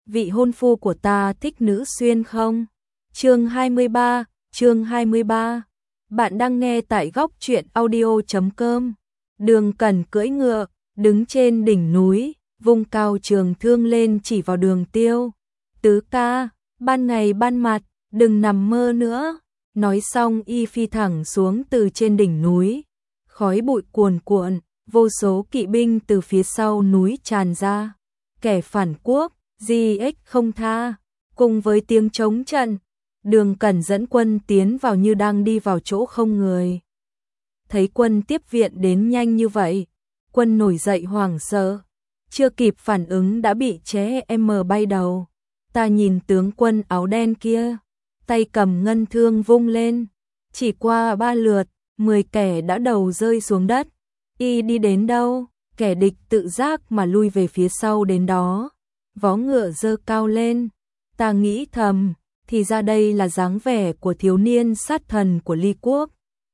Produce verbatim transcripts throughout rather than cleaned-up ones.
vị hôn phu của ta thích nữ xuyên không? Chương hai mươi ba, chương hai mươi ba. Bạn đang nghe tại góc truyện audio chấm com. Đường Cẩn cưỡi ngựa, đứng trên đỉnh núi, vung cao trường thương lên chỉ vào Đường Tiêu. Tứ ca, ban ngày ban mặt, đừng nằm mơ nữa. Nói xong y phi thẳng xuống từ trên đỉnh núi. Khói bụi cuồn cuộn, vô số kỵ binh từ phía sau núi tràn ra. Kẻ phản quốc, giê ích không tha, cùng với tiếng trống trận, Đường Cẩn dẫn quân tiến vào như đang đi vào chỗ không người. Thấy quân tiếp viện đến nhanh như vậy, quân nổi dậy hoảng sợ, chưa kịp phản ứng đã bị trẻ em bay đầu. Ta nhìn tướng quân áo đen kia, tay cầm ngân thương vung lên, chỉ qua ba lượt, mười kẻ đã đầu rơi xuống đất. Y đi đến đâu, kẻ địch tự giác mà lui về phía sau đến đó. Vó ngựa giơ cao lên, ta nghĩ thầm, thì ra đây là dáng vẻ của thiếu niên sát thần của Ly Quốc.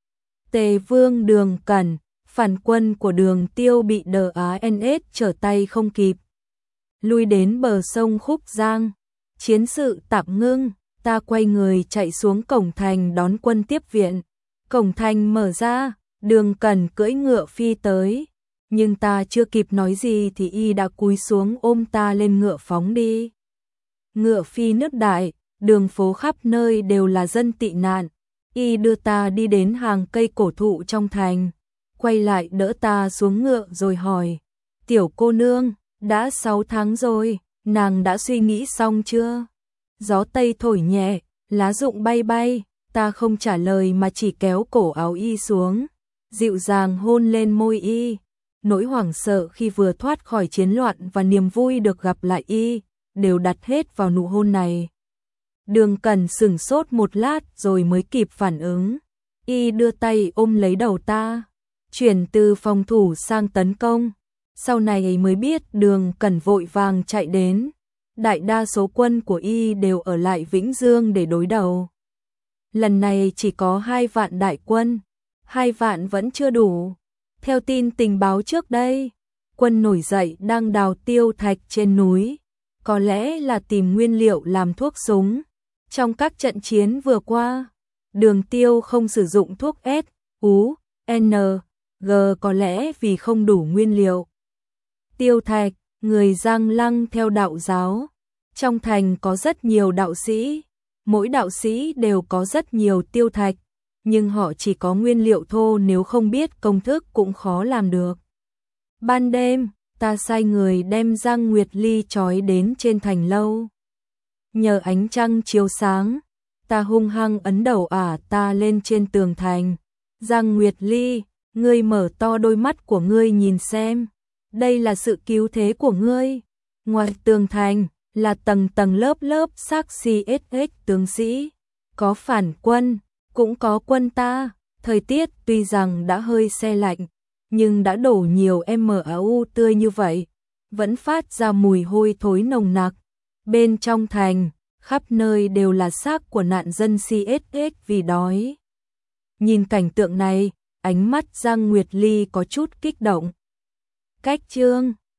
Tề vương Đường Cẩn, phản quân của Đường Tiêu bị đờ á en ét trở tay không kịp. Lui đến bờ sông Khúc Giang, chiến sự tạm ngưng, ta quay người chạy xuống cổng thành đón quân tiếp viện. Cổng thành mở ra, Đường Cẩn cưỡi ngựa phi tới. Nhưng ta chưa kịp nói gì thì y đã cúi xuống ôm ta lên ngựa phóng đi. Ngựa phi nước đại, đường phố khắp nơi đều là dân tị nạn. Y đưa ta đi đến hàng cây cổ thụ trong thành, quay lại đỡ ta xuống ngựa rồi hỏi: tiểu cô nương, đã sáu tháng rồi, nàng đã suy nghĩ xong chưa? Gió tây thổi nhẹ, lá rụng bay bay, ta không trả lời mà chỉ kéo cổ áo y xuống, dịu dàng hôn lên môi y. Nỗi hoảng sợ khi vừa thoát khỏi chiến loạn và niềm vui được gặp lại y, đều đặt hết vào nụ hôn này. Đường Cẩn sửng sốt một lát rồi mới kịp phản ứng. Y đưa tay ôm lấy đầu ta, chuyển từ phòng thủ sang tấn công. Sau này mới biết Đường Cẩn vội vàng chạy đến. Đại đa số quân của y đều ở lại Vĩnh Dương để đối đầu. Lần này chỉ có hai vạn đại quân, hai vạn vẫn chưa đủ. Theo tin tình báo trước đây, quân nổi dậy đang đào tiêu thạch trên núi, có lẽ là tìm nguyên liệu làm thuốc súng. Trong các trận chiến vừa qua, Đường Tiêu không sử dụng thuốc S, U, N, G có lẽ vì không đủ nguyên liệu. Tiêu thạch, người Giang Lăng theo đạo giáo. Trong thành có rất nhiều đạo sĩ, mỗi đạo sĩ đều có rất nhiều tiêu thạch. Nhưng họ chỉ có nguyên liệu thô, nếu không biết công thức cũng khó làm được. Ban đêm, ta sai người đem Giang Nguyệt Ly trói đến trên thành lâu. Nhờ ánh trăng chiếu sáng, ta hung hăng ấn đầu ả ta lên trên tường thành. Giang Nguyệt Ly, ngươi mở to đôi mắt của ngươi nhìn xem, đây là sự cứu thế của ngươi. Ngoài tường thành là tầng tầng lớp lớp xác xê ét ích tướng sĩ, có phản quân, cũng có quân ta. Thời tiết tuy rằng đã hơi se lạnh, nhưng đã đổ nhiều em máu tươi như vậy, vẫn phát ra mùi hôi thối nồng nặc. Bên trong thành, khắp nơi đều là xác của nạn dân xê ét ích vì đói. Nhìn cảnh tượng này, ánh mắt Giang Nguyệt Ly có chút kích động. Cách chương